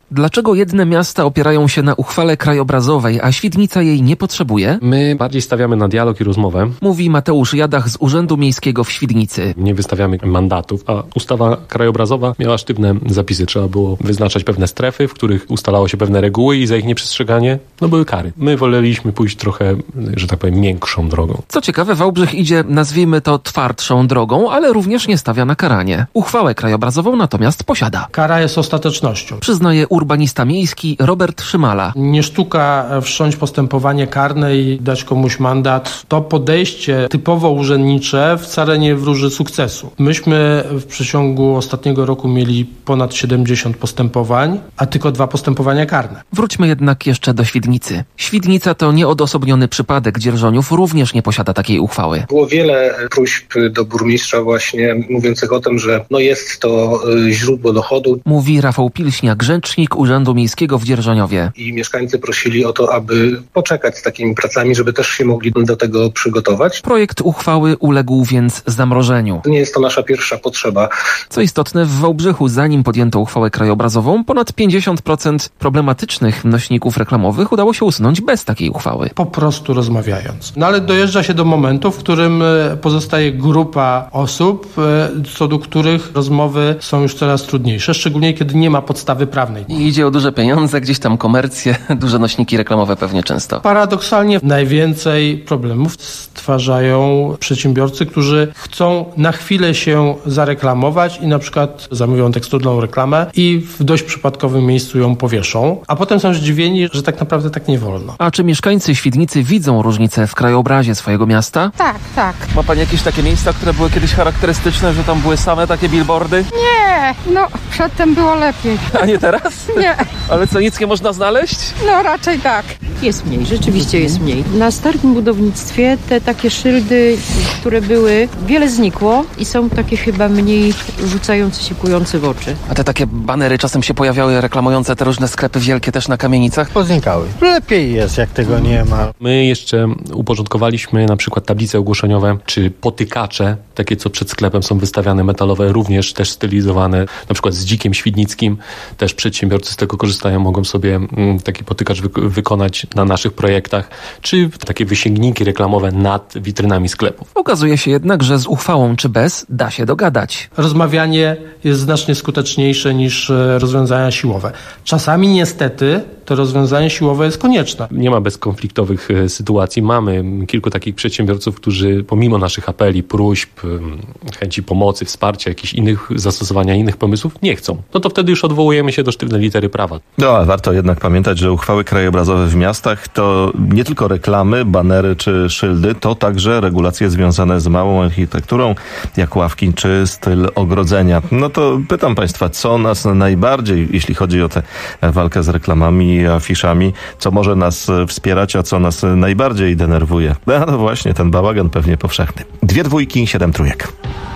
Dlaczego jedne miasta opierają się na uchwale krajobrazowej, a Świdnica jej nie potrzebuje? My bardziej stawiamy na dialog i rozmowę. Mówi Mateusz Jadach z Urzędu Miejskiego w Świdnicy. Nie wystawiamy mandatów, a ustawa krajobrazowa miała sztywne zapisy. Trzeba było wyznaczać pewne strefy, w których ustalało się pewne reguły i za ich nieprzestrzeganie były kary. My woleliśmy pójść trochę, że tak powiem, miększą drogą. Co ciekawe, Wałbrzych idzie, nazwijmy to, twardszą drogą, ale również nie stawia na karanie. Uchwałę krajobrazową natomiast posiada. Kara jest ostatecznością. Przyznaje urbanista miejski Robert Szymala. Nie sztuka wszcząć postępowanie karne i dać komuś mandat. To podejście typowo urzędnicze wcale nie wróży sukcesu. Myśmy w przeciągu ostatniego roku mieli ponad 70 postępowań, a tylko 2 postępowania karne. Wróćmy jednak jeszcze do Świdnicy. Świdnica to nieodosobniony przypadek. Dzierżoniów również nie posiada takiej uchwały. Było wiele próśb do burmistrza właśnie mówiących o tym, że jest to źródło dochodu. Mówi Rafał Pilśniak, rzecznik Urzędu Miejskiego w Dzierżoniowie. I mieszkańcy prosili o to, aby poczekać z takimi pracami, żeby też się mogli do tego przygotować. Projekt uchwały uległ więc zamrożeniu. Nie jest to nasza pierwsza potrzeba. Co istotne, w Wałbrzychu, zanim podjęto uchwałę krajobrazową, ponad 50% problematycznych nośników reklamowych udało się usunąć bez takiej uchwały. Po prostu rozmawiając. No ale dojeżdża się do momentu, w którym pozostaje grupa osób, co do których rozmowy są już coraz trudniejsze, szczególnie kiedy nie ma podstawy prawnej. I idzie o duże pieniądze, gdzieś tam komercję, duże nośniki reklamowe pewnie często. Paradoksalnie najwięcej problemów stwarzają przedsiębiorcy, którzy chcą na chwilę się zareklamować i na przykład zamówią tekstową reklamę i w dość przypadkowym miejscu ją powieszą, a potem są zdziwieni, że tak naprawdę tak nie wolno. A czy mieszkańcy Świdnicy widzą różnicę w krajobrazie swojego miasta? Tak. Ma pani jakieś takie miejsca, które były kiedyś charakterystyczne, że tam były same takie billboardy? Nie, przedtem było lepiej. A nie teraz? Nie. Ale co, nic nie można znaleźć? No raczej tak. Jest mniej, rzeczywiście jest mniej. Na starym budownictwie te takie szyldy, które były, wiele znikło i są takie chyba mniej rzucające się, kujące w oczy. A te takie banery czasem się pojawiały reklamujące te różne sklepy wielkie też na kamienicach? Poznikały. Lepiej jest, jak tego nie ma. My jeszcze uporządkowaliśmy na przykład tablice ogłoszeniowe, czy potykacze, takie co przed sklepem są wystawiane, metalowe, również też stylizowane, na przykład z dzikiem świdnickim. Też przedsiębiorcy z tego korzystają, mogą sobie taki potykacz wykonać na naszych projektach, czy takie wysięgniki reklamowe nad witrynami sklepów. Okazuje się jednak, że z uchwałą czy bez da się dogadać. Rozmawianie jest znacznie skuteczniejsze niż rozwiązania siłowe. Czasami niestety to rozwiązanie siłowe jest konieczne. Nie ma bezkonfliktowych sytuacji. Mamy kilku takich przedsiębiorców, którzy pomimo naszych apeli, próśb, chęci pomocy, wsparcia, jakichś innych zastosowania, innych pomysłów nie chcą. No to wtedy już odwołujemy się do sztywnej litery prawa. No, a warto jednak pamiętać, że uchwały krajobrazowe w miastach to nie tylko reklamy, banery czy szyldy, to także regulacje związane z małą architekturą, jak ławki czy styl ogrodzenia. No to pytam Państwa, co nas najbardziej, jeśli chodzi o tę walkę z reklamami i afiszami, co może nas wspierać, a co nas najbardziej denerwuje? No właśnie, ten bałagan pewnie powszechny. 2 dwójki, 7 trójek.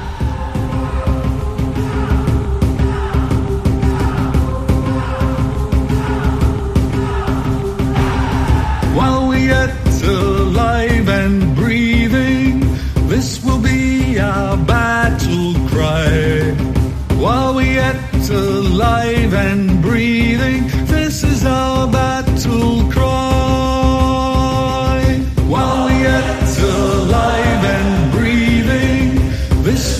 While we yet alive and breathing, this will be our battle cry. While we yet alive and breathing, this is our battle cry. While we yet alive and breathing, this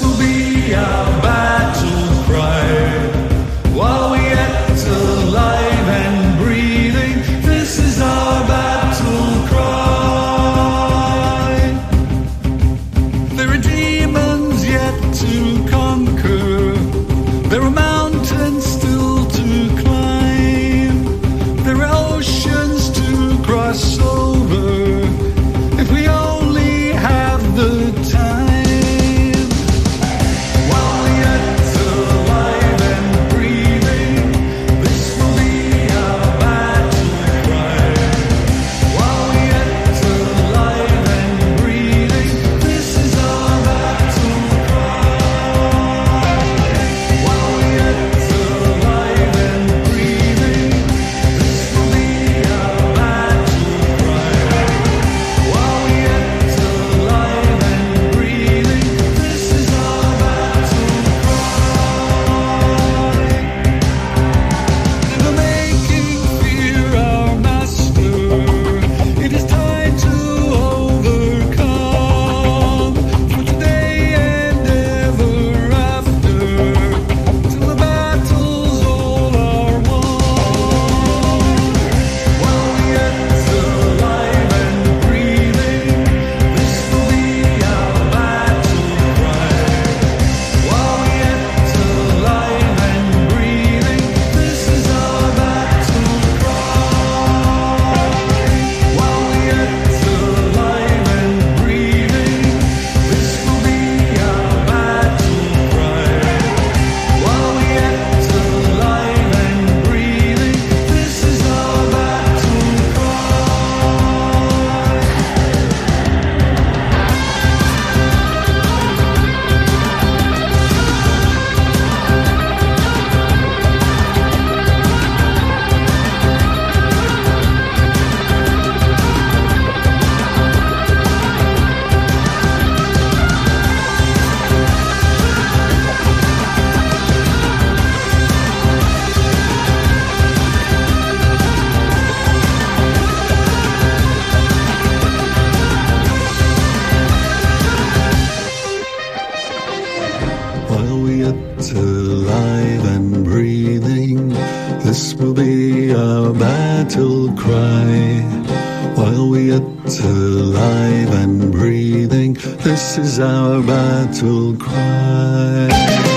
battle cry. While we yet alive and breathing, this is our battle cry.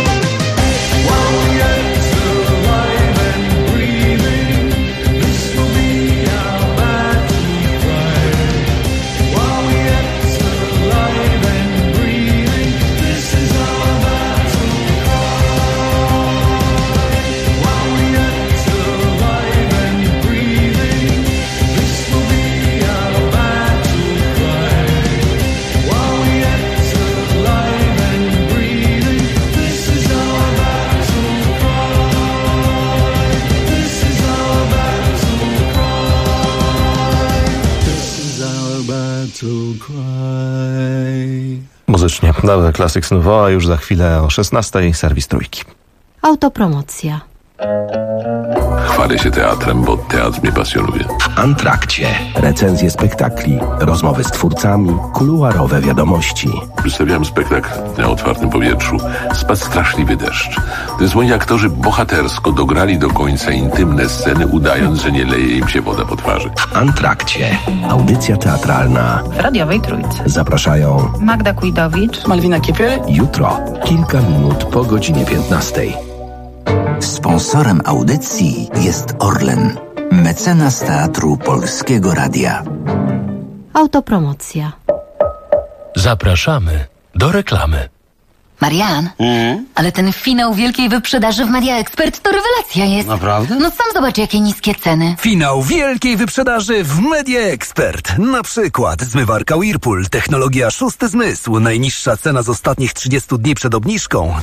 Muzycznie Double Classics Nouveau, a już za chwilę o 16:00 serwis Trójki. Autopromocja. Chwalę się teatrem, bo teatr mnie pasjonuje. W Antrakcie recenzje spektakli, rozmowy z twórcami, kuluarowe wiadomości. Przedstawiałem spektakl na otwartym powietrzu. Spadł straszliwy deszcz. Złoni aktorzy bohatersko dograli do końca intymne sceny, udając, że nie leje im się woda po twarzy. W Antrakcie audycja teatralna w radiowej Trójce. Zapraszają Magda Kujdowicz, Malwina Kiepiel. Jutro, kilka minut po godzinie 15:00. Sponsorem audycji jest Orlen, mecenas Teatru Polskiego Radia. Autopromocja. Zapraszamy do reklamy. Marian, ale ten finał wielkiej wyprzedaży w Media Expert to rewelacja jest. Naprawdę? No sam zobacz, jakie niskie ceny. Finał wielkiej wyprzedaży w Media Expert. Na przykład zmywarka Whirlpool, technologia szósty zmysł. Najniższa cena z ostatnich 30 dni przed obniżką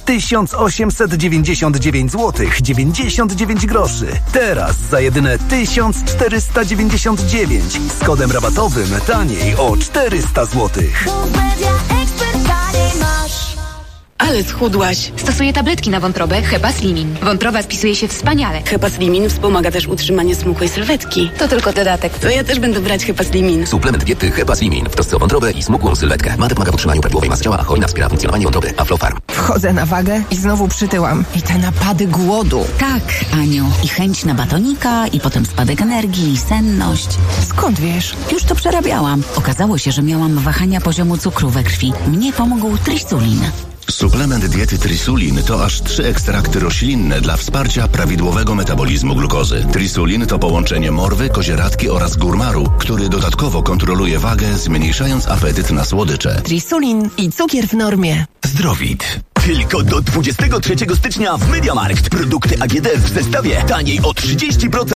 1899 zł 99 groszy. Teraz za jedyne 1499 z kodem rabatowym taniej o 400 zł. Ale schudłaś. Stosuję tabletki na wątrobę Hepaslimin. Wątroba spisuje się wspaniale. Hepaslimin wspomaga też utrzymanie smukłej sylwetki. To tylko dodatek. To ja też będę brać Hepaslimin. Suplement diety Hepaslimin w trosce o wątrobę i smukłą sylwetkę. Ma pomaga w utrzymaniu prawidłowej masy ciała, a hojna wspiera funkcjonowanie wątroby. Aflofarm. Wchodzę na wagę i znowu przytyłam. I te napady głodu. Tak, Aniu. I chęć na batonika, i potem spadek energii, i senność. Skąd wiesz? Już to przerabiałam. Okazało się, że miałam wahania poziomu cukru we krwi. Mnie pomógł Trisulin. Suplement diety Trisulin to aż 3 ekstrakty roślinne dla wsparcia prawidłowego metabolizmu glukozy. Trisulin to połączenie morwy, kozieradki oraz górmaru, który dodatkowo kontroluje wagę, zmniejszając apetyt na słodycze. Trisulin i cukier w normie. Zdrowit. Tylko do 23 stycznia w MediaMarkt. Produkty AGD w zestawie taniej o 30%.